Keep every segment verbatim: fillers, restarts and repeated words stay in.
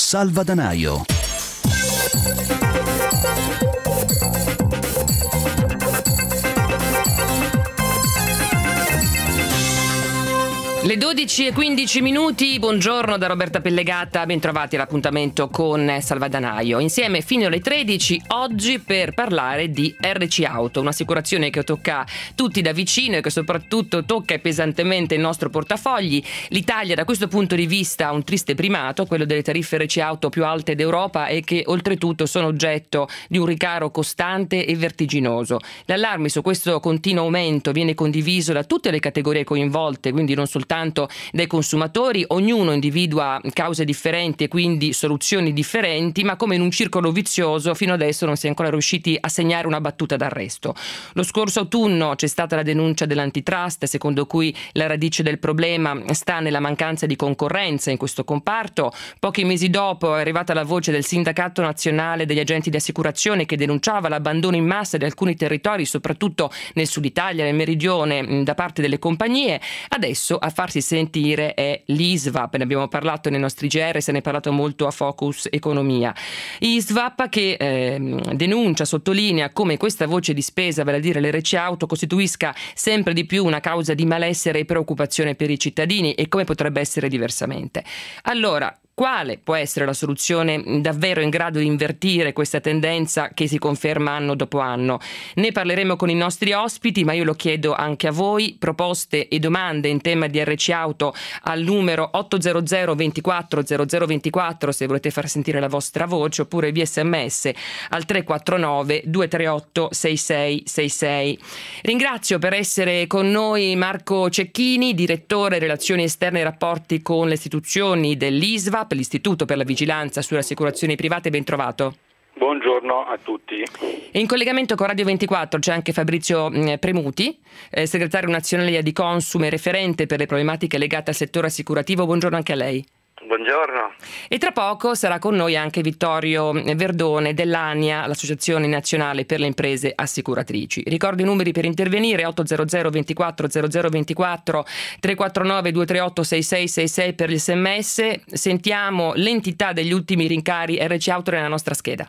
Salvadanaio. Le dodici e quindici minuti, buongiorno da Roberta Pellegata, bentrovati all'appuntamento con Salvadanaio. Insieme fino alle tredici, oggi per parlare di R C Auto, un'assicurazione che tocca tutti da vicino e che soprattutto tocca pesantemente il nostro portafogli. L'Italia da questo punto di vista ha un triste primato, quello delle tariffe R C Auto più alte d'Europa e che oltretutto sono oggetto di un ricaro costante e vertiginoso. L'allarme su questo continuo aumento viene condiviso da tutte le categorie coinvolte, quindi non soltanto dai consumatori. Ognuno individua cause differenti e quindi soluzioni differenti, ma come in un circolo vizioso fino adesso non si è ancora riusciti a segnare una battuta d'arresto. Lo scorso autunno c'è stata la denuncia dell'antitrust, secondo cui la radice del problema sta nella mancanza di concorrenza in questo comparto. Pochi mesi dopo è arrivata la voce del Sindacato Nazionale degli Agenti di Assicurazione che denunciava l'abbandono in massa di alcuni territori, soprattutto nel sud Italia, nel meridione, da parte delle compagnie. Adesso a farsi sentire è l'I S V A P, ne abbiamo parlato nei nostri G R, se ne è parlato molto a Focus Economia. I S V A P che eh, denuncia, sottolinea come questa voce di spesa, vale a dire l'R C Auto, costituisca sempre di più una causa di malessere e preoccupazione per i cittadini e come potrebbe essere diversamente. Allora, quale può essere la soluzione davvero in grado di invertire questa tendenza che si conferma anno dopo anno? Ne parleremo con i nostri ospiti, ma io lo chiedo anche a voi. Proposte e domande in tema di R C Auto al numero otto zero zero ventiquattro zero zero ventiquattro se volete far sentire la vostra voce, oppure via sms al tre quattro nove due tre otto sei sei sei sei. Ringrazio per essere con noi Marco Cecchini, direttore relazioni esterne e rapporti con le istituzioni dell'I S V A P, per l'Istituto per la Vigilanza sulle Assicurazioni Private. Ben trovato. Buongiorno a tutti. E in collegamento con Radio ventiquattro c'è anche Fabrizio Premuti, eh, segretario nazionale di Adiconsum e referente per le problematiche legate al settore assicurativo. Buongiorno anche a lei. Buongiorno. E tra poco sarà con noi anche Vittorio Verdone dell'ANIA, l'Associazione Nazionale per le Imprese Assicuratrici. Ricordo i numeri per intervenire: otto zero zero ventiquattro zero zero ventiquattro, tre quattro nove due tre otto sei sei sei sei per gli sms. Sentiamo l'entità degli ultimi rincari R C Auto nella nostra scheda.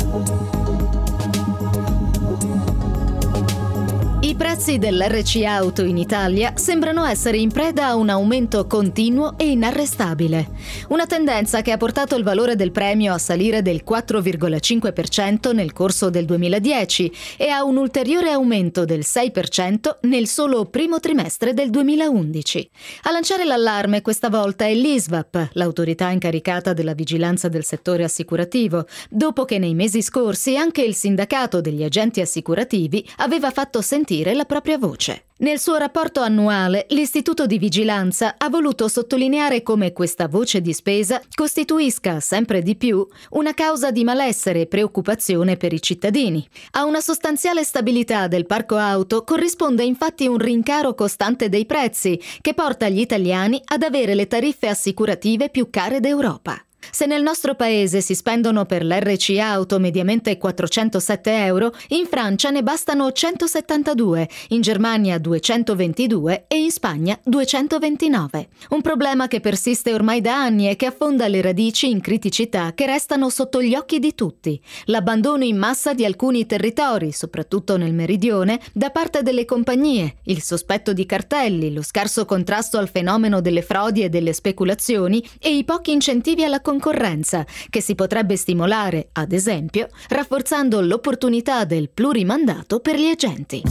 I prezzi dell'R C Auto in Italia sembrano essere in preda a un aumento continuo e inarrestabile. Una tendenza che ha portato il valore del premio a salire del quattro virgola cinque per cento nel corso del duemiladieci e a un ulteriore aumento del sei per cento nel solo primo trimestre del duemilaundici. A lanciare l'allarme questa volta è l'I S V A P, l'autorità incaricata della vigilanza del settore assicurativo, dopo che nei mesi scorsi anche il sindacato degli agenti assicurativi aveva fatto sentire la propria voce. Nel suo rapporto annuale, l'Istituto di Vigilanza ha voluto sottolineare come questa voce di spesa costituisca sempre di più una causa di malessere e preoccupazione per i cittadini. A una sostanziale stabilità del parco auto corrisponde infatti un rincaro costante dei prezzi che porta gli italiani ad avere le tariffe assicurative più care d'Europa. Se nel nostro paese si spendono per l'R C Auto mediamente quattrocentosette euro, in Francia ne bastano centosettantadue, in Germania duecentoventidue e in Spagna duecentoventinove. Un problema che persiste ormai da anni e che affonda le radici in criticità che restano sotto gli occhi di tutti. L'abbandono in massa di alcuni territori, soprattutto nel meridione, da parte delle compagnie, il sospetto di cartelli, lo scarso contrasto al fenomeno delle frodi e delle speculazioni e i pochi incentivi alla concorrenza, che si potrebbe stimolare, ad esempio, rafforzando l'opportunità del plurimandato per gli agenti.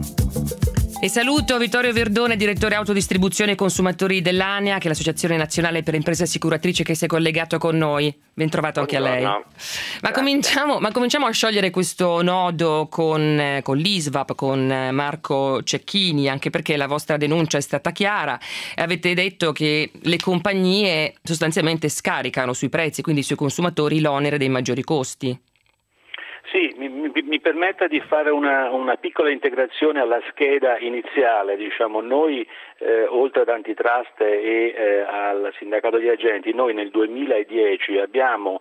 E saluto Vittorio Verdone, direttore autodistribuzione e consumatori dell'ANIA, che è l'Associazione Nazionale per Imprese Assicuratrici, che si è collegato con noi. Ben trovato anche a lei. Ma cominciamo, ma cominciamo a sciogliere questo nodo con, con l'I S V A P, con Marco Cecchini, anche perché la vostra denuncia è stata chiara. Avete detto che le compagnie sostanzialmente scaricano sui prezzi, quindi sui consumatori, l'onere dei maggiori costi. Sì, mi, mi, mi permetta di fare una, una piccola integrazione alla scheda iniziale. Diciamo, noi eh, oltre ad antitrust e eh, al sindacato di agenti, noi nel duemiladieci abbiamo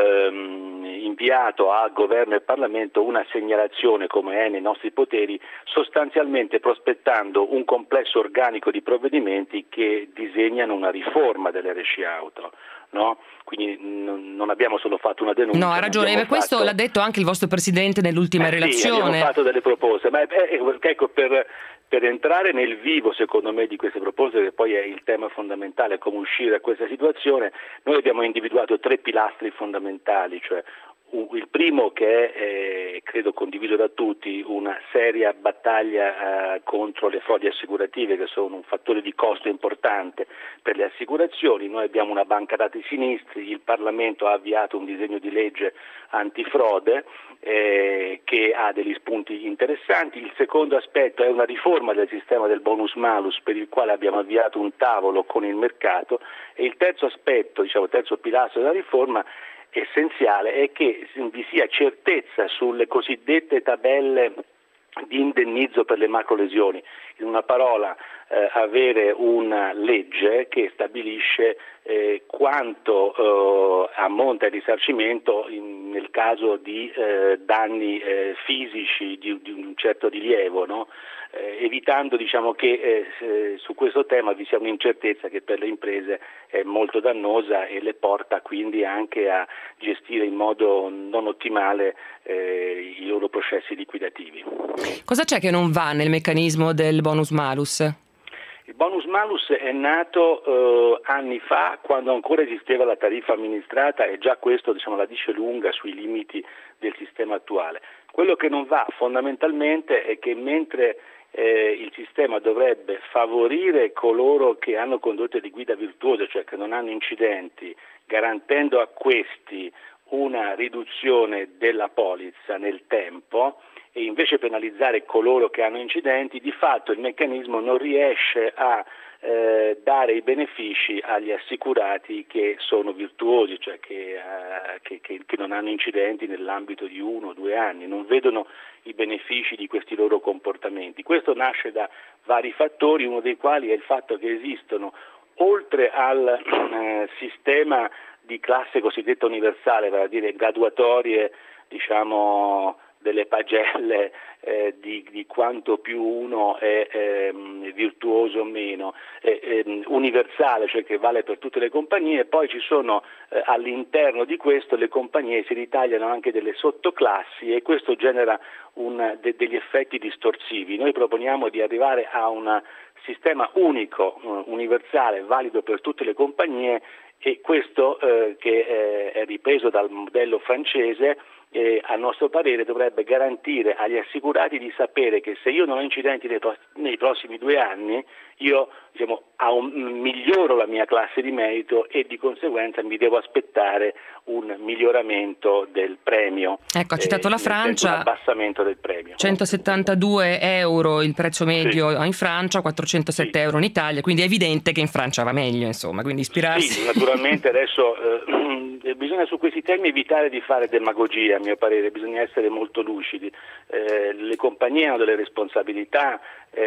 ehm, inviato a governo e Parlamento una segnalazione, come è nei nostri poteri, sostanzialmente prospettando un complesso organico di provvedimenti che disegnano una riforma delle R C auto. No? Quindi n- non abbiamo solo fatto una denuncia. No, ha ragione, ma questo fatto... l'ha detto anche il vostro Presidente nell'ultima eh relazione. Sì, abbiamo fatto delle proposte, ma eh, ecco, per, per entrare nel vivo, secondo me, di queste proposte, che poi è il tema fondamentale, come uscire da questa situazione, noi abbiamo individuato tre pilastri fondamentali, cioè il primo, che è, eh, credo condiviso da tutti, una seria battaglia eh, contro le frodi assicurative, che sono un fattore di costo importante per le assicurazioni. Noi abbiamo una banca dati sinistri, il Parlamento ha avviato un disegno di legge antifrode eh, che ha degli spunti interessanti. Il secondo aspetto è una riforma del sistema del bonus malus, per il quale abbiamo avviato un tavolo con il mercato, e il terzo aspetto, diciamo terzo pilastro della riforma essenziale, è che vi sia certezza sulle cosiddette tabelle di indennizzo per le macrolesioni. In una parola, eh, avere una legge che stabilisce eh, quanto eh, ammonta il risarcimento in, nel caso di eh, danni eh, fisici di, di un certo rilievo, no? Eh, evitando diciamo che eh, su questo tema vi sia un'incertezza che per le imprese è molto dannosa e le porta quindi anche a gestire in modo non ottimale eh, i loro processi liquidativi. Cosa c'è che non va nel meccanismo del bonus malus? Il bonus malus è nato eh, anni fa, quando ancora esisteva la tariffa amministrata, e già questo diciamo la dice lunga sui limiti del sistema attuale. Quello che non va fondamentalmente è che mentre Eh, il sistema dovrebbe favorire coloro che hanno condotte di guida virtuose, cioè che non hanno incidenti, garantendo a questi una riduzione della polizza nel tempo, e invece penalizzare coloro che hanno incidenti, di fatto il meccanismo non riesce a eh, dare i benefici agli assicurati che sono virtuosi, cioè che, eh, che, che, che non hanno incidenti nell'ambito di uno o due anni, non vedono i benefici di questi loro comportamenti. Questo nasce da vari fattori, uno dei quali è il fatto che esistono, oltre al eh, sistema di classe cosiddetta universale, vale a dire graduatorie, diciamo, delle pagelle eh, di, di quanto più uno è eh, virtuoso o meno, eh, eh, universale, cioè che vale per tutte le compagnie. Poi ci sono eh, all'interno di questo le compagnie si ritagliano anche delle sottoclassi, e questo genera un, de, degli effetti distorsivi. Noi proponiamo di arrivare a un sistema unico, uh, universale, valido per tutte le compagnie, e questo eh, che eh, è ripreso dal modello francese, eh, a nostro parere dovrebbe garantire agli assicurati di sapere che se io non ho incidenti nei, pro- nei prossimi due anni, io diciamo, un, miglioro la mia classe di merito, e di conseguenza mi devo aspettare un miglioramento del premio. Ecco, ha citato eh, la Francia, un abbassamento del premio. centosettantadue euro il prezzo medio sì. in Francia, quattrocentosette sì. euro in Italia, quindi è evidente che in Francia va meglio, insomma, quindi ispirarsi. Sì, naturalmente adesso eh, bisogna su questi temi evitare di fare demagogia, a mio parere, bisogna essere molto lucidi. Eh, le compagnie hanno delle responsabilità,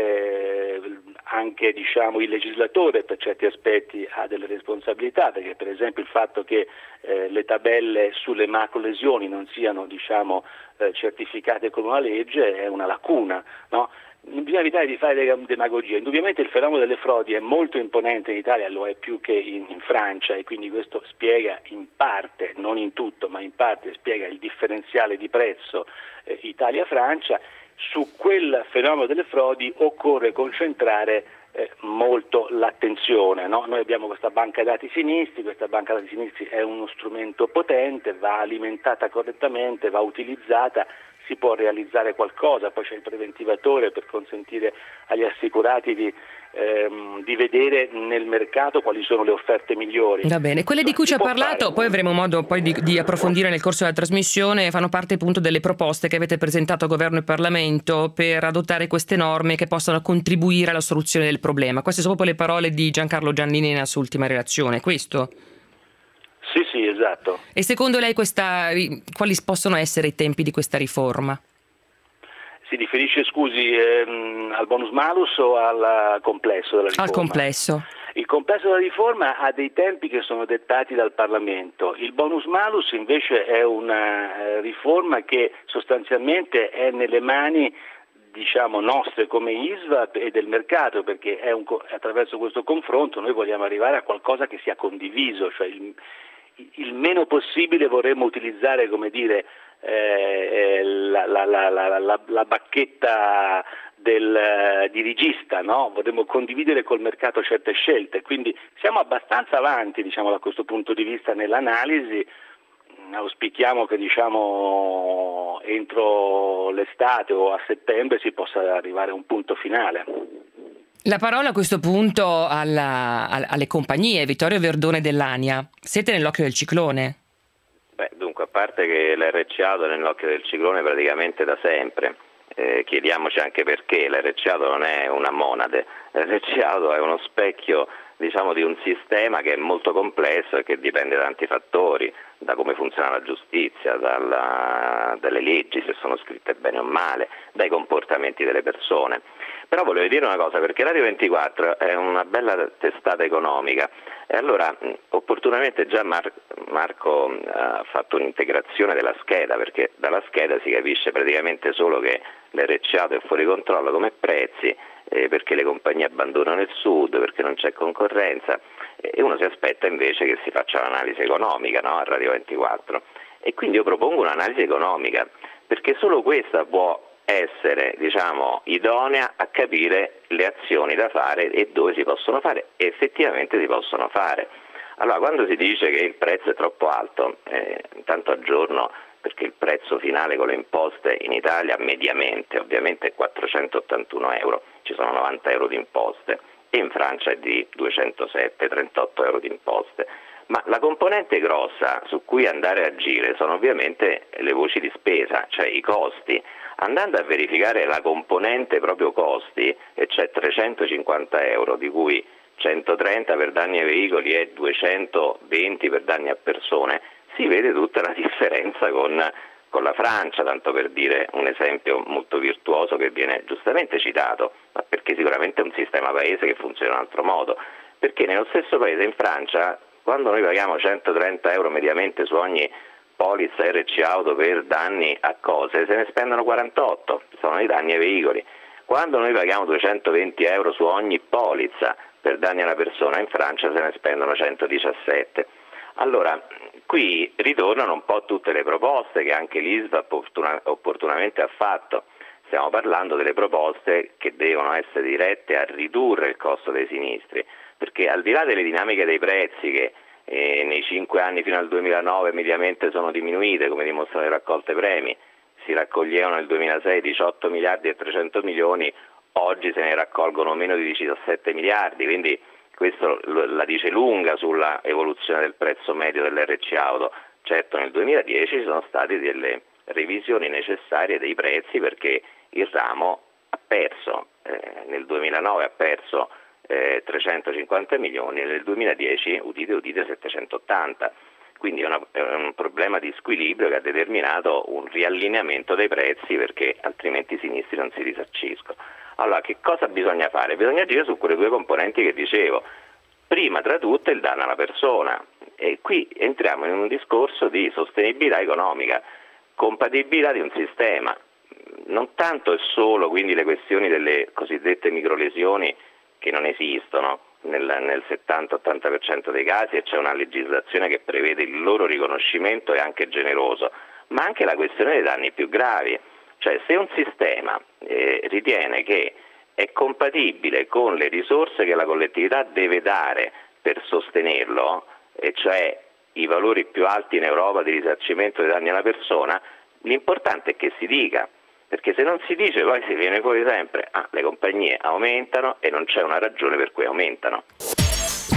eh, anche diciamo il legislatore per certi aspetti ha delle responsabilità, perché per esempio il fatto che eh, le tabelle sulle macrolesioni non siano diciamo eh, certificate con una legge è una lacuna, no? Non bisogna evitare di fare demagogia. Indubbiamente il fenomeno delle frodi è molto imponente in Italia, lo è più che in, in Francia, e quindi questo spiega in parte, non in tutto, ma in parte spiega il differenziale di prezzo eh, Italia-Francia. Su quel fenomeno delle frodi occorre concentrare eh, molto l'attenzione, no? Noi abbiamo questa banca dati sinistri, questa banca dati sinistri è uno strumento potente, va alimentata correttamente, va utilizzata, si può realizzare qualcosa, poi c'è il preventivatore per consentire agli assicurati di, ehm, di vedere nel mercato quali sono le offerte migliori. Va bene, quelle di cui ci ha parlato, fare... poi avremo modo poi di, di approfondire nel corso della trasmissione, fanno parte appunto delle proposte che avete presentato a Governo e Parlamento per adottare queste norme che possano contribuire alla soluzione del problema. Queste sono proprio le parole di Giancarlo Giannini nella sua ultima relazione, questo? Sì, sì, esatto. E secondo lei questa, quali possono essere i tempi di questa riforma? Si riferisce, scusi, ehm, al bonus malus o al complesso della riforma? Al complesso. Il complesso della riforma ha dei tempi che sono dettati dal Parlamento. Il bonus malus invece è una riforma che sostanzialmente è nelle mani, diciamo, nostre come I S V A P e del mercato, perché è un, attraverso questo confronto noi vogliamo arrivare a qualcosa che sia condiviso, cioè il, il meno possibile vorremmo utilizzare, come dire, eh, la, la, la, la, la, la bacchetta del uh, dirigista, no? Vorremmo condividere col mercato certe scelte, quindi siamo abbastanza avanti, diciamo, da questo punto di vista nell'analisi. Auspichiamo che, diciamo, entro l'estate o a settembre si possa arrivare a un punto finale. La parola a questo punto alla, alle compagnie. Vittorio Verdone dell'Ania, siete nell'occhio del ciclone? Beh, dunque, a parte che l'R C Auto è nell'occhio del ciclone praticamente da sempre, eh, chiediamoci anche perché l'R C Auto non è una monade, l'R C Auto è uno specchio, diciamo, di un sistema che è molto complesso e che dipende da tanti fattori, da come funziona la giustizia, dalla, dalle leggi, se sono scritte bene o male, dai comportamenti delle persone. Però volevo dire una cosa, perché Radio ventiquattro è una bella testata economica e allora opportunamente già Mar- Marco ha fatto un'integrazione della scheda, perché dalla scheda si capisce praticamente solo che l'R C Auto è fuori controllo come prezzi, eh, perché le compagnie abbandonano il sud, perché non c'è concorrenza, e uno si aspetta invece che si faccia l'analisi economica, no, a Radio ventiquattro. E quindi io propongo un'analisi economica, perché solo questa può essere, diciamo, idonea a capire le azioni da fare e dove si possono fare, e effettivamente si possono fare. Allora, quando si dice che il prezzo è troppo alto, eh, intanto aggiorno, perché il prezzo finale con le imposte in Italia mediamente ovviamente è quattrocentottantuno euro, ci sono novanta euro di imposte, e in Francia è di duecentosette, trentotto euro di imposte. Ma la componente grossa su cui andare a agire sono ovviamente le voci di spesa, cioè i costi. Andando a verificare la componente proprio costi, e c'è trecentocinquanta euro, di cui centotrenta per danni ai veicoli e duecentoventi per danni a persone, si vede tutta la differenza con, con la Francia, tanto per dire un esempio molto virtuoso che viene giustamente citato, ma perché sicuramente è un sistema paese che funziona in un altro modo. Perché nello stesso paese, in Francia, quando noi paghiamo centotrenta euro mediamente su ogni polizza R C Auto per danni a cose, se ne spendono quarantotto, sono i danni ai veicoli. Quando noi paghiamo duecentoventi euro su ogni polizza per danni alla persona, in Francia se ne spendono centodiciassette. Allora, qui ritornano un po' tutte le proposte che anche l'I S V A P opportuna, opportunamente ha fatto. Stiamo parlando delle proposte che devono essere dirette a ridurre il costo dei sinistri, perché al di là delle dinamiche dei prezzi che E nei cinque anni fino al duemilanove mediamente sono diminuite, come dimostrano le raccolte premi, si raccoglievano nel duemilasei diciotto miliardi e trecento milioni, oggi se ne raccolgono meno di diciassette miliardi, quindi questo la dice lunga sulla evoluzione del prezzo medio dell'R C Auto. Certo, nel duemiladieci ci sono state delle revisioni necessarie dei prezzi, perché il ramo ha perso, eh, nel duemilanove ha perso Eh, trecentocinquanta milioni, nel duemiladieci, udite udite, settecentottanta, quindi è, una, è un problema di squilibrio che ha determinato un riallineamento dei prezzi, perché altrimenti i sinistri non si risarciscono. Allora, che cosa bisogna fare? Bisogna agire su quelle due componenti che dicevo, prima tra tutte il danno alla persona, e qui entriamo in un discorso di sostenibilità economica, compatibilità di un sistema, non tanto e solo quindi le questioni delle cosiddette microlesioni che non esistono nel, nel settanta ottanta per cento dei casi, e c'è una legislazione che prevede il loro riconoscimento e anche generoso, ma anche la questione dei danni più gravi. Cioè, se un sistema eh, ritiene che è compatibile con le risorse che la collettività deve dare per sostenerlo, e cioè i valori più alti in Europa di risarcimento dei danni alla persona, l'importante è che si dica. Perché se non si dice, poi si viene fuori sempre, ah, le compagnie aumentano e non c'è una ragione per cui aumentano.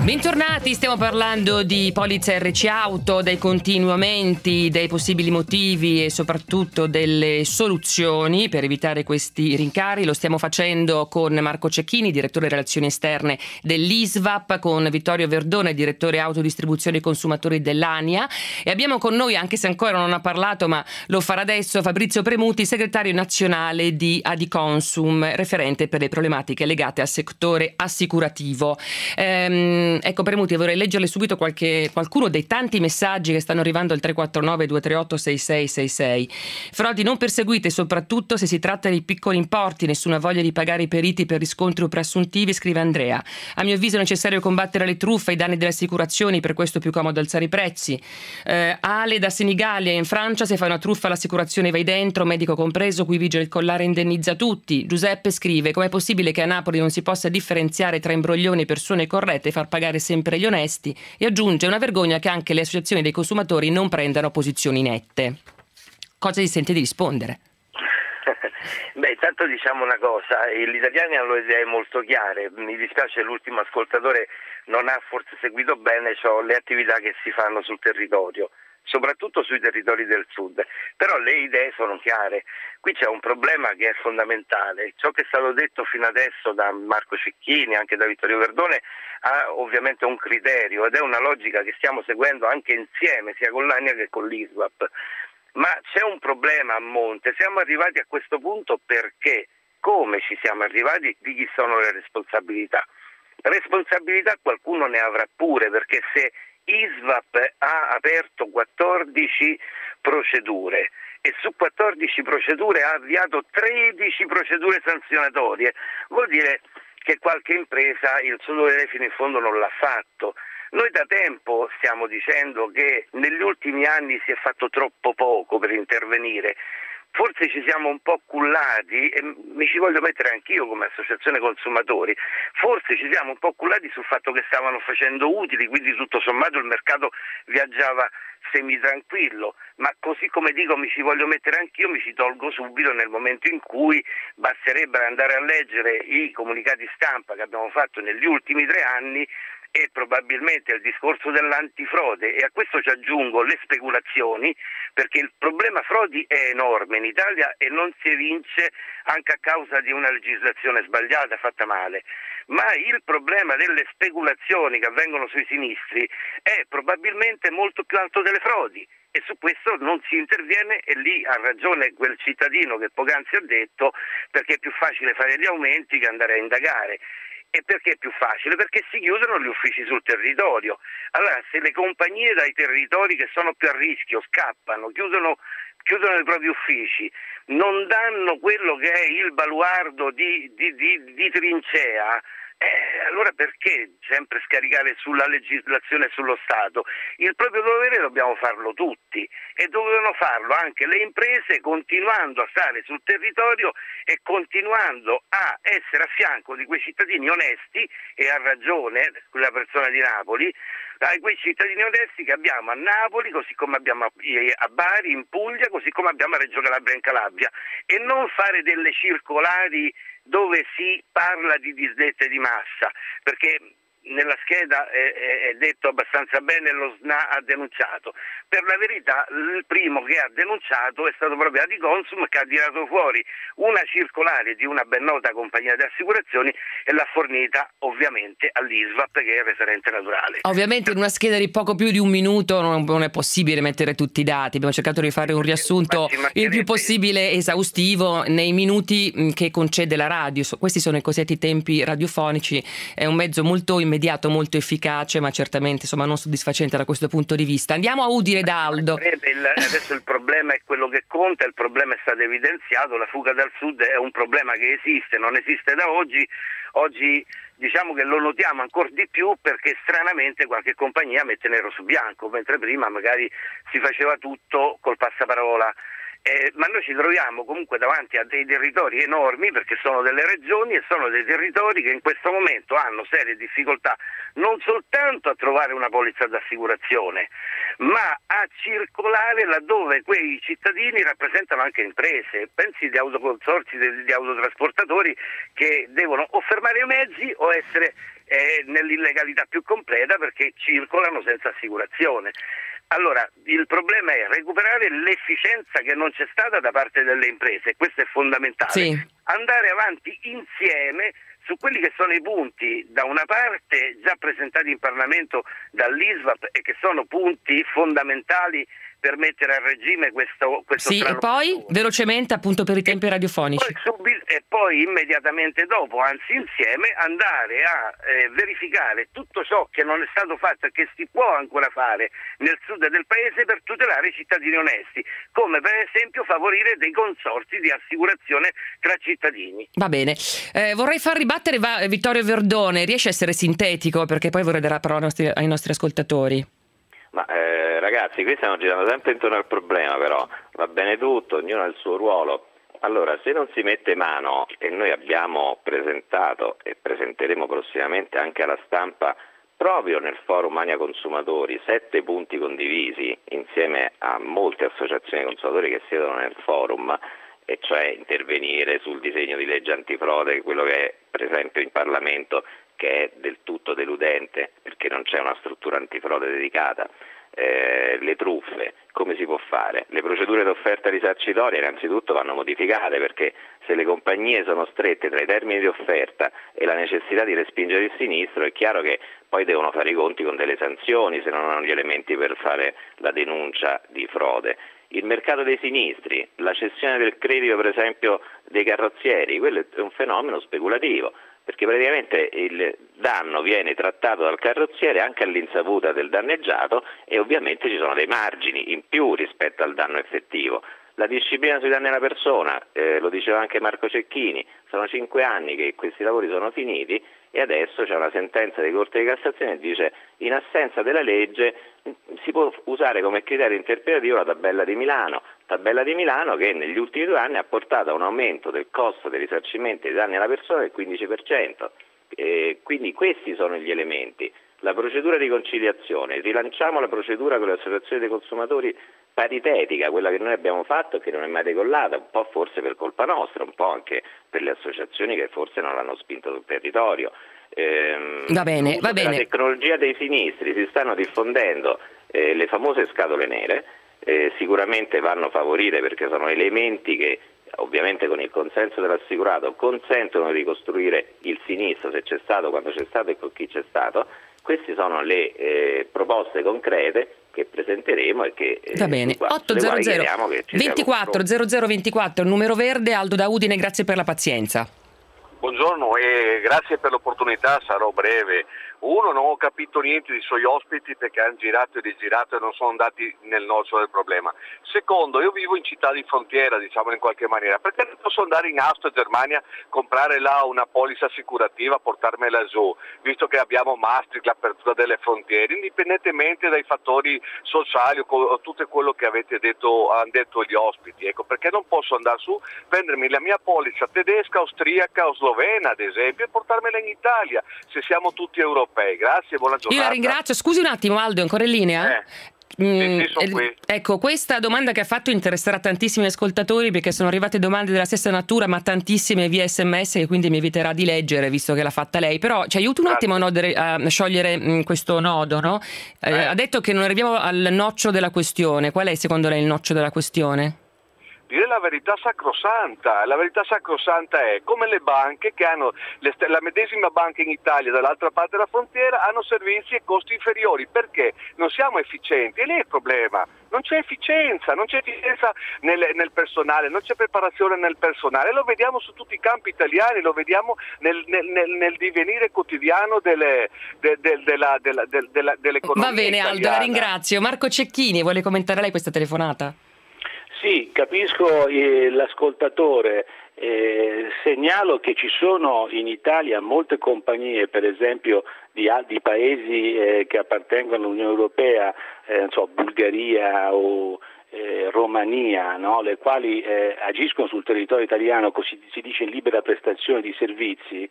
Bentornati, stiamo parlando di polizza erre ci Auto, dei continui aumenti, dei possibili motivi e soprattutto delle soluzioni per evitare questi rincari. Lo stiamo facendo con Marco Cecchini, direttore relazioni esterne dell'I S V A P, con Vittorio Verdone, direttore autodistribuzione e consumatori dell'ANIA, e abbiamo con noi, anche se ancora non ha parlato ma lo farà adesso, Fabrizio Premuti, segretario nazionale di Adiconsum, referente per le problematiche legate al settore assicurativo. Ehm, Ecco Premuti, vorrei leggerle subito qualche, qualcuno dei tanti messaggi che stanno arrivando al tre quattro nove due tre otto sei sei sei sei. Frodi non perseguite, soprattutto se si tratta di piccoli importi, nessuna voglia di pagare i periti per riscontri o preassuntivi, scrive Andrea. A mio avviso è necessario combattere le truffe e i danni delle assicurazioni, per questo è più comodo alzare i prezzi. Eh, Ale da Senigallia, in Francia se fai una truffa l'assicurazione vai dentro, medico compreso, qui vige il collare indennizza tutti. Giuseppe scrive: com'è possibile che a Napoli non si possa differenziare tra imbroglioni e persone corrette e far pagare sempre gli onesti? E aggiunge: una vergogna che anche le associazioni dei consumatori non prendano posizioni nette. Cosa si sente di rispondere? Beh, intanto diciamo una cosa, gli italiani hanno le idee molto chiare, mi dispiace l'ultimo ascoltatore non ha forse seguito bene cioè, le attività che si fanno sul territorio, soprattutto sui territori del sud, però le idee sono chiare. Qui c'è un problema che è fondamentale, ciò che è stato detto fino adesso da Marco Cecchini, anche da Vittorio Verdone, ha ovviamente un criterio ed è una logica che stiamo seguendo anche insieme, sia con l'ANIA che con l'I S V A P. Ma c'è un problema a monte, siamo arrivati a questo punto perché, come ci siamo arrivati, di chi sono le responsabilità? Responsabilità qualcuno ne avrà pure, perché se I S V A P ha aperto quattordici procedure e su quattordici procedure ha avviato tredici procedure sanzionatorie, vuol dire che qualche impresa il suo dovere fino in fondo non l'ha fatto. Noi da tempo stiamo dicendo che negli ultimi anni si è fatto troppo poco per intervenire. Forse ci siamo un po' cullati, e mi ci voglio mettere anch'io come associazione consumatori, forse ci siamo un po' cullati sul fatto che stavano facendo utili, quindi tutto sommato il mercato viaggiava semitranquillo, ma così come dico mi ci voglio mettere anch'io, mi ci tolgo subito nel momento in cui basterebbe andare a leggere i comunicati stampa che abbiamo fatto negli ultimi tre anni e probabilmente il discorso dell'antifrode, e a questo ci aggiungo le speculazioni, perché il problema frodi è enorme in Italia e non si evince anche a causa di una legislazione sbagliata, fatta male, ma il problema delle speculazioni che avvengono sui sinistri è probabilmente molto più alto delle frodi e su questo non si interviene, e lì ha ragione quel cittadino che poc'anzi ha detto, perché è più facile fare gli aumenti che andare a indagare. E perché è più facile? Perché si chiudono gli uffici sul territorio. Allora, se le compagnie dai territori che sono più a rischio scappano, chiudono, chiudono i propri uffici, non danno quello che è il baluardo di, di, di, di trincea, eh, allora perché sempre scaricare sulla legislazione e sullo Stato? Il proprio dovere dobbiamo farlo tutti e dovevano farlo anche le imprese, continuando a stare sul territorio e continuando a essere a fianco di quei cittadini onesti, e ha ragione quella persona di Napoli, a quei cittadini onesti che abbiamo a Napoli, così come abbiamo a Bari, in Puglia, così come abbiamo a Reggio Calabria in Calabria, e non fare delle circolari dove si parla di disdette di massa, perché nella scheda è, è detto abbastanza bene, lo S N A ha denunciato. Per la verità il primo che ha denunciato è stato proprio Adiconsum, che ha tirato fuori una circolare di una ben nota compagnia di assicurazioni e l'ha fornita ovviamente all'I S V A P, che è il referente naturale. Ovviamente in una scheda di poco più di un minuto non, non è possibile mettere tutti i dati, abbiamo cercato di fare un riassunto il più possibile esaustivo nei minuti che concede la radio. Questi sono i cosiddetti tempi radiofonici, è un mezzo molto immediato, molto efficace, ma certamente insomma non soddisfacente da questo punto di vista. Andiamo a udire da Aldo. Adesso il problema è quello che conta, il problema è stato evidenziato, la fuga dal sud è un problema che esiste, non esiste da oggi, oggi diciamo che lo notiamo ancora di più perché stranamente qualche compagnia mette nero su bianco, mentre prima magari si faceva tutto col passaparola. Eh, ma noi ci troviamo comunque davanti a dei territori enormi, perché sono delle regioni e sono dei territori che in questo momento hanno serie difficoltà non soltanto a trovare una polizza d'assicurazione, ma a circolare laddove quei cittadini rappresentano anche imprese. Pensi di autoconsorzi, di, di autotrasportatori che devono o fermare i mezzi o essere è nell'illegalità più completa perché circolano senza assicurazione. Allora, il problema è recuperare l'efficienza che non c'è stata da parte delle imprese, questo è fondamentale. Sì. Andare avanti insieme su quelli che sono i punti, da una parte già presentati in Parlamento dall'I S V A P e che sono punti fondamentali per mettere a regime questo, questo sì, strano e poi settore. Velocemente appunto per i tempi e radiofonici. Poi subi- e poi immediatamente dopo, anzi insieme, andare a eh, verificare tutto ciò che non è stato fatto e che si può ancora fare nel sud del paese per tutelare i cittadini onesti, come per esempio favorire dei consorzi di assicurazione tra cittadini. Va bene, eh, vorrei far ribattere va- Vittorio Verdone, riesce a essere sintetico perché poi vorrei dare la parola ai nostri, ai nostri ascoltatori. Ma eh, ragazzi, qui stiamo girando sempre intorno al problema, però va bene tutto, ognuno ha il suo ruolo. Allora, se non si mette mano, e noi abbiamo presentato e presenteremo prossimamente anche alla stampa, proprio nel forum Ania Consumatori, sette punti condivisi insieme a molte associazioni di consumatori che siedono nel forum, e cioè intervenire sul disegno di legge antifrode, quello che è per esempio in Parlamento, che è del tutto deludente perché non c'è una struttura antifrode dedicata, eh, le truffe, come si può fare? Le procedure d'offerta risarcitoria innanzitutto vanno modificate, perché se le compagnie sono strette tra i termini di offerta e la necessità di respingere il sinistro, è chiaro che poi devono fare i conti con delle sanzioni se non hanno gli elementi per fare la denuncia di frode. Il mercato dei sinistri, la cessione del credito per esempio dei carrozzieri, quello è un fenomeno speculativo, perché praticamente il danno viene trattato dal carrozziere anche all'insaputa del danneggiato e ovviamente ci sono dei margini in più rispetto al danno effettivo. La disciplina sui danni alla persona, eh, lo diceva anche Marco Cecchini, sono cinque anni che questi lavori sono finiti e adesso c'è una sentenza di Corte di Cassazione che dice in assenza della legge si può usare come criterio interpretativo la tabella di Milano, tabella di Milano che negli ultimi due anni ha portato a un aumento del costo dei risarcimenti dei danni alla persona del quindici per cento. E quindi questi sono gli elementi. La procedura di conciliazione, rilanciamo la procedura con le associazioni dei consumatori paritetica, quella che noi abbiamo fatto e che non è mai decollata, un po' forse per colpa nostra, un po' anche per le associazioni che forse non l'hanno spinto sul territorio. Ehm, va bene, va bene. La tecnologia dei sinistri, si stanno diffondendo eh, le famose scatole nere, eh, sicuramente vanno favorite perché sono elementi che ovviamente con il consenso dell'assicurato consentono di costruire il sinistro se c'è stato, quando c'è stato e con chi c'è stato. Queste sono le eh, proposte concrete che presenteremo e che va bene. ottocento ventiquattro zero zero ventiquattro, numero verde. Aldo da Udine, grazie per la pazienza. Buongiorno e grazie per l'opportunità, sarò breve. Uno, non ho capito niente dei suoi ospiti perché hanno girato e rigirato e non sono andati nel nocciolo del problema. Secondo, io vivo in città di frontiera, diciamo in qualche maniera, perché non posso andare in Austria, Germania, comprare là una polizza assicurativa, portarmela giù, visto che abbiamo Maastricht, l'apertura delle frontiere, indipendentemente dai fattori sociali o, o tutto quello che avete detto, hanno detto gli ospiti. Ecco, perché non posso andare su, prendermi la mia polizza tedesca, austriaca o slovena, ad esempio, e portarmela in Italia, se siamo tutti europei. Grazie, buona giornata. Io la ringrazio. Scusi un attimo, Aldo, è ancora in linea? Eh. Mm, sì, sì, sono ecco, questa domanda che ha fatto interesserà tantissimi ascoltatori perché sono arrivate domande della stessa natura, ma tantissime via sms, e quindi mi eviterà di leggere visto che l'ha fatta lei. Però ci aiuta un attimo a, nodere, a sciogliere mh, questo nodo, no? Eh, eh. Ha detto che non arriviamo al noccio della questione. Qual è secondo lei il noccio della questione? Dire la verità sacrosanta, la verità sacrosanta è come le banche che hanno le, la medesima banca in Italia dall'altra parte della frontiera hanno servizi e costi inferiori, perché non siamo efficienti, e lì è il problema, non c'è efficienza, non c'è efficienza nel, nel personale, non c'è preparazione nel personale, lo vediamo su tutti i campi italiani, lo vediamo nel, nel, nel, nel divenire quotidiano delle, de, de, della, della, della, dell'economia. Va bene italiana. Aldo, la ringrazio. Marco Cecchini, vuole commentare lei questa telefonata? Sì, capisco eh, l'ascoltatore, eh, segnalo che ci sono in Italia molte compagnie, per esempio di, di paesi eh, che appartengono all'Unione Europea, eh, non so, Bulgaria o eh, Romania, no? Le quali eh, agiscono sul territorio italiano, così si dice in libera prestazione di servizi.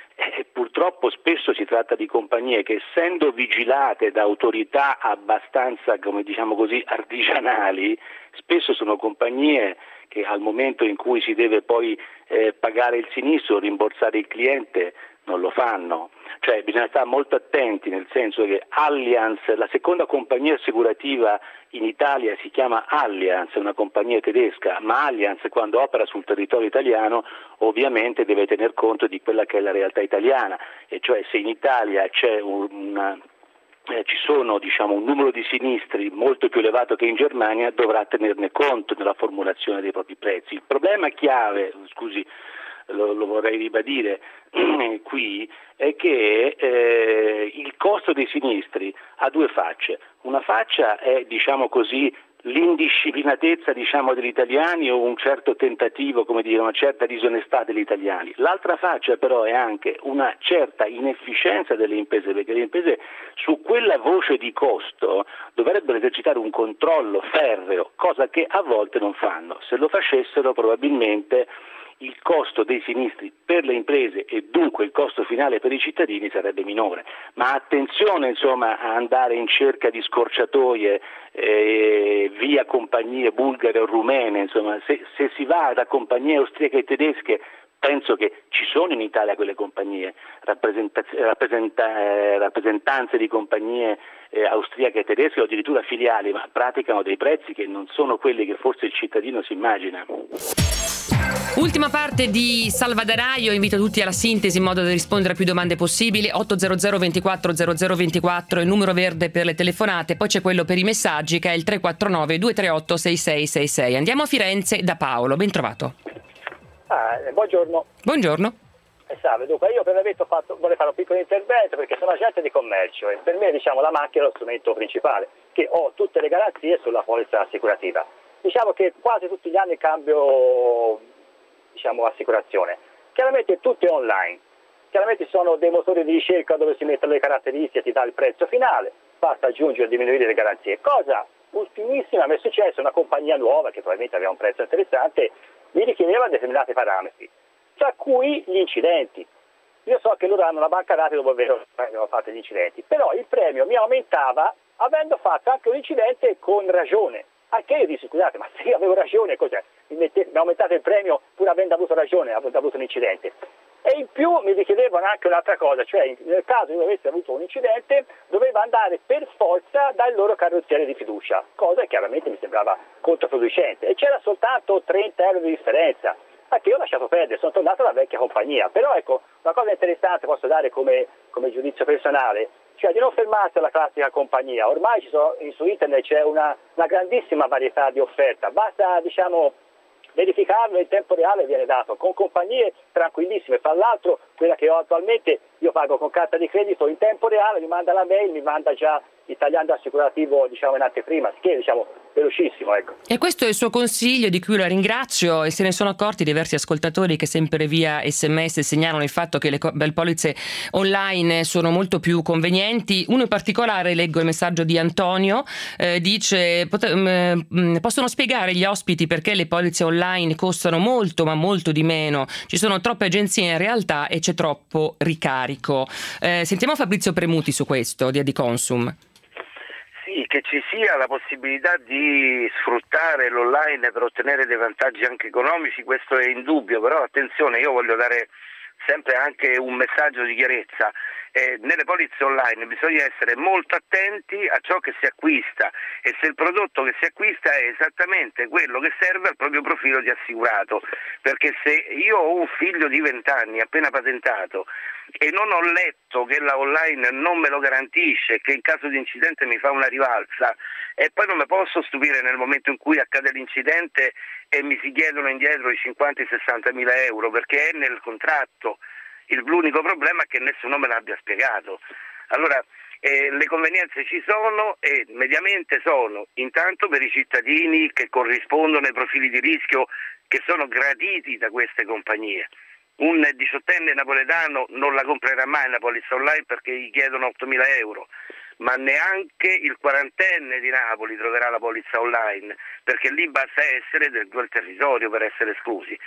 E purtroppo spesso si tratta di compagnie che, essendo vigilate da autorità abbastanza, come diciamo così, artigianali, spesso sono compagnie che al momento in cui si deve poi eh, pagare il sinistro, rimborsare il cliente, non lo fanno. Cioè bisogna stare molto attenti, nel senso che Allianz, la seconda compagnia assicurativa in Italia si chiama Allianz, è una compagnia tedesca, ma Allianz quando opera sul territorio italiano ovviamente deve tener conto di quella che è la realtà italiana, e cioè se in Italia c'è una Eh, ci sono diciamo un numero di sinistri molto più elevato che in Germania, dovrà tenerne conto nella formulazione dei propri prezzi. Il problema chiave, scusi, lo, lo vorrei ribadire qui, è che eh, il costo dei sinistri ha due facce. Una faccia è, diciamo così, l'indisciplinatezza diciamo degli italiani o un certo tentativo, come dire, una certa disonestà degli italiani. L'altra faccia però è anche una certa inefficienza delle imprese, perché le imprese su quella voce di costo dovrebbero esercitare un controllo ferreo, cosa che a volte non fanno. Se lo facessero probabilmente il costo dei sinistri per le imprese e dunque il costo finale per i cittadini sarebbe minore. Ma attenzione insomma a andare in cerca di scorciatoie eh, via compagnie bulgare o rumene, insomma se, se si va da compagnie austriache e tedesche, penso che ci sono in Italia quelle compagnie, rappresenta, rappresenta, eh, rappresentanze di compagnie eh, austriache e tedesche o addirittura filiali, ma praticano dei prezzi che non sono quelli che forse il cittadino si immagina. Ultima parte di Salvadanaio, invito tutti alla sintesi in modo da rispondere a più domande possibili. Otto zero zero ventiquattro zero zero ventiquattro, il numero verde per le telefonate, poi c'è quello per i messaggi che è il tre quattro nove due tre otto sei sei sei sei. Andiamo a Firenze da Paolo, ben trovato. Ah, eh, buongiorno. Buongiorno. Eh, salve, dunque io per aver fatto vorrei fare un piccolo intervento perché sono agente di commercio e per me diciamo la macchina è lo strumento principale, che ho tutte le garanzie sulla polizza assicurativa. Diciamo che quasi tutti gli anni cambio diciamo assicurazione. Chiaramente tutto è online. Chiaramente ci sono dei motori di ricerca dove si mettono le caratteristiche, ti dà il prezzo finale, basta aggiungere o diminuire le garanzie. Cosa ultimissima mi è successo, una compagnia nuova che probabilmente aveva un prezzo interessante mi richiedeva determinati parametri, tra cui gli incidenti. Io so che loro hanno una banca dati dopo aver fatto gli incidenti, però il premio mi aumentava avendo fatto anche un incidente con ragione. Anche io dissi, scusate, ma se io avevo ragione, cos'è? Mi, mette, mi aumentate il premio pur avendo avuto ragione, avendo avuto un incidente. E in più mi richiedevano anche un'altra cosa, cioè nel caso io avessi avuto un incidente doveva andare per forza dal loro carrozziere di fiducia, cosa che chiaramente mi sembrava controproducente e c'era soltanto trenta euro di differenza, anche io ho lasciato perdere, sono tornato alla vecchia compagnia. Però ecco, una cosa interessante posso dare come, come giudizio personale, cioè di non fermarsi alla classica compagnia. Ormai ci sono, su internet c'è una, una grandissima varietà di offerta, basta diciamo verificarlo in tempo reale, viene dato con compagnie tranquillissime. Tra l'altro quella che ho attualmente io pago con carta di credito in tempo reale, mi manda la mail, mi manda già il tagliando assicurativo diciamo in anteprima, che diciamo velocissimo, ecco. E questo è il suo consiglio, di cui la ringrazio, e se ne sono accorti diversi ascoltatori che sempre via sms segnalano il fatto che le bel polizze online sono molto più convenienti. Uno in particolare, leggo il messaggio di Antonio, eh, dice pot- mh, possono spiegare gli ospiti perché le polizze online costano molto ma molto di meno, ci sono troppe agenzie in realtà e c'è troppo ricarico. Eh, sentiamo Fabrizio Premuti su questo di Adiconsum. Sì, che ci sia la possibilità di sfruttare l'online per ottenere dei vantaggi anche economici, questo è indubbio, però attenzione, io voglio dare sempre anche un messaggio di chiarezza. Eh, nelle polizze online bisogna essere molto attenti a ciò che si acquista e se il prodotto che si acquista è esattamente quello che serve al proprio profilo di assicurato, perché se io ho un figlio di venti anni appena patentato e non ho letto che la online non me lo garantisce, che in caso di incidente mi fa una rivalsa, e poi non mi posso stupire nel momento in cui accade l'incidente e mi si chiedono indietro i cinquanta sessanta mila euro, perché è nel contratto. L'unico problema è che nessuno me l'abbia spiegato. Allora eh, le convenienze ci sono e mediamente sono intanto per i cittadini che corrispondono ai profili di rischio che sono graditi da queste compagnie. Un diciottenne napoletano non la comprerà mai la polizza online perché gli chiedono ottomila euro, ma neanche il quarantenne di Napoli troverà la polizza online, perché lì basta essere del quel territorio per essere esclusi.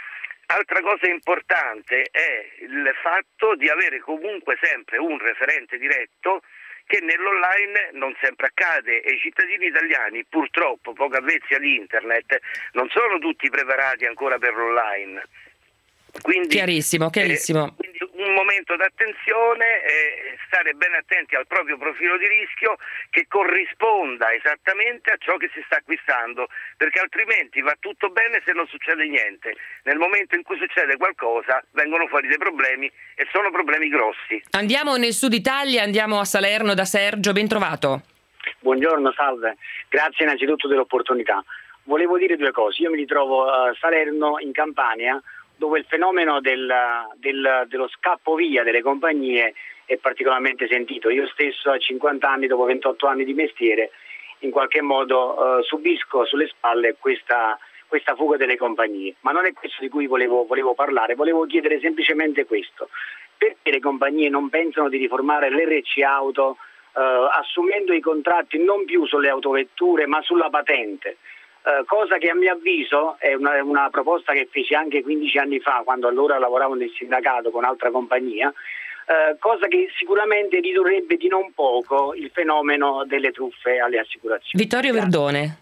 Altra cosa importante è il fatto di avere comunque sempre un referente diretto, che nell'online non sempre accade, e i cittadini italiani purtroppo poco avvezzi all'internet non sono tutti preparati ancora per l'online. Quindi, chiarissimo, chiarissimo. Eh, quindi un momento d'attenzione, eh, stare ben attenti al proprio profilo di rischio che corrisponda esattamente a ciò che si sta acquistando, perché altrimenti va tutto bene se non succede niente. Nel momento in cui succede qualcosa vengono fuori dei problemi e sono problemi grossi. Andiamo nel sud Italia, andiamo a Salerno da Sergio, ben trovato. Buongiorno, salve, grazie innanzitutto dell'opportunità. Volevo dire due cose. Io mi ritrovo a Salerno in Campania, dove il fenomeno del, del, dello scappo via delle compagnie è particolarmente sentito. Io stesso a cinquanta anni, dopo ventotto anni di mestiere, in qualche modo eh, subisco sulle spalle questa, questa fuga delle compagnie. Ma non è questo di cui volevo, volevo parlare, volevo chiedere semplicemente questo. Perché le compagnie non pensano di riformare l'R C Auto eh, assumendo i contratti non più sulle autovetture ma sulla patente? Uh, cosa che a mio avviso è una, una proposta che feci anche quindici anni fa, quando allora lavoravo nel sindacato con altra compagnia, uh, cosa che sicuramente ridurrebbe di non poco il fenomeno delle truffe alle assicurazioni. Vittorio Grazie. Verdone.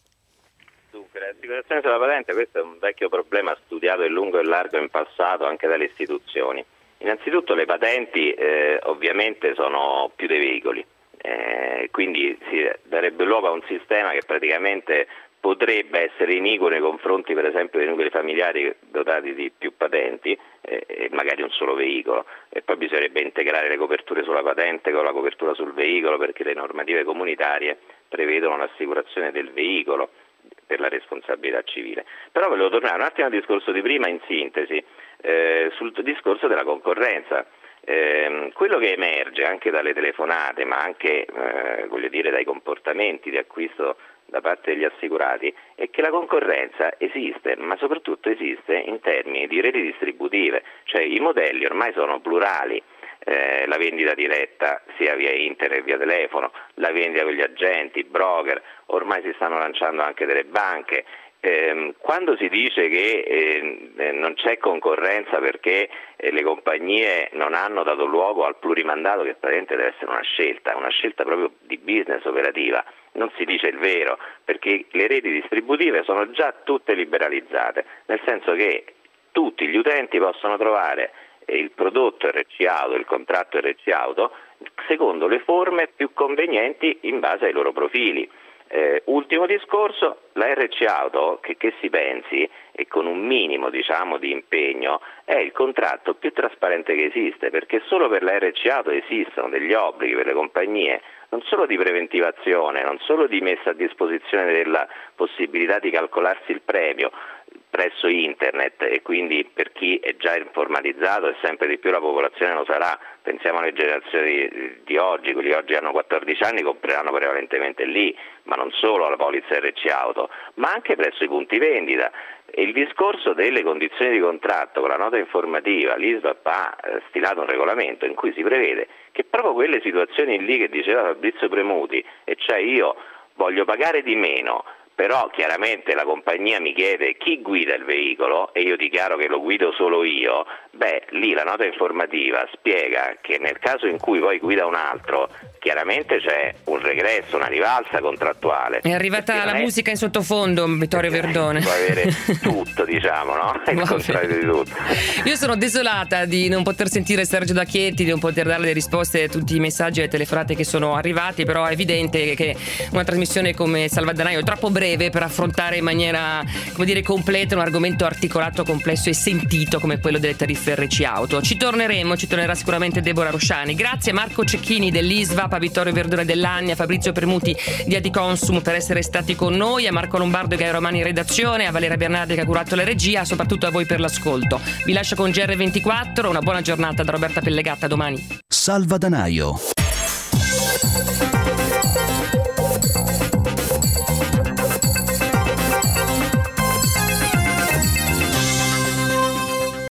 Dunque, l'assicurazione sulla patente, questo è un vecchio problema studiato in lungo e largo in passato anche dalle istituzioni. Innanzitutto le patenti eh, ovviamente sono più dei veicoli, eh, quindi si darebbe luogo a un sistema che praticamente potrebbe essere iniquo nei confronti per esempio dei nuclei familiari dotati di più patenti eh, e magari un solo veicolo, e poi bisognerebbe integrare le coperture sulla patente con la copertura sul veicolo, perché le normative comunitarie prevedono l'assicurazione del veicolo per la responsabilità civile. Però volevo tornare un attimo al discorso di prima, in sintesi, eh, sul discorso della concorrenza. Eh, quello che emerge anche dalle telefonate, ma anche eh, voglio dire dai comportamenti di acquisto da parte degli assicurati, è che la concorrenza esiste, ma soprattutto esiste in termini di reti distributive, cioè i modelli ormai sono plurali, eh, la vendita diretta sia via internet, via telefono, la vendita con gli agenti, broker, ormai si stanno lanciando anche delle banche. Eh, quando si dice che eh, non c'è concorrenza perché eh, le compagnie non hanno dato luogo al plurimandato, che praticamente deve essere una scelta, una scelta proprio di business operativa, non si dice il vero, perché le reti distributive sono già tutte liberalizzate, nel senso che tutti gli utenti possono trovare il prodotto R C Auto, il contratto R C Auto, secondo le forme più convenienti in base ai loro profili. Eh, ultimo discorso, la R C Auto, che, che si pensi, e con un minimo diciamo di impegno, è il contratto più trasparente che esiste, perché solo per la R C Auto esistono degli obblighi per le compagnie, non solo di preventivazione, non solo di messa a disposizione della possibilità di calcolarsi il premio presso internet, e quindi per chi è già informatizzato, e sempre di più la popolazione lo sarà, pensiamo alle generazioni di, di oggi, quelli che oggi hanno quattordici anni compreranno prevalentemente lì, ma non solo la polizza R C Auto, ma anche presso i punti vendita. E il discorso delle condizioni di contratto con la nota informativa, l'I S V A P ha eh, stilato un regolamento in cui si prevede che proprio quelle situazioni lì che diceva Fabrizio Premuti, e cioè io voglio pagare di meno, però chiaramente la compagnia mi chiede chi guida il veicolo e io dichiaro che lo guido solo io, beh, lì la nota informativa spiega che nel caso in cui poi guida un altro, chiaramente c'è un regresso, una rivalsa contrattuale. È arrivata la è... musica in sottofondo, Vittorio Verdone. Può avere tutto, diciamo, no? È il contrario di tutto. Io sono desolata di non poter sentire Sergio D'Acchietti, di non poter dare le risposte a tutti i messaggi e le telefonate che sono arrivati, però è evidente che una trasmissione come Salvadanaio è troppo breve per affrontare in maniera, come dire, completa un argomento articolato, complesso e sentito come quello delle tariffe R C Auto. Ci torneremo, ci tornerà sicuramente Deborah Rosciani. Grazie a Marco Cecchini dell'I S V A P, a Vittorio Verdone dell'Anni, a Fabrizio Premuti di Adiconsum per essere stati con noi, a Marco Lombardo e Gaio Romani in redazione, a Valeria Bernardi che ha curato la regia, soprattutto a voi per l'ascolto. Vi lascio con G R ventiquattro, una buona giornata da Roberta Pellegata, domani. Salvadanaio.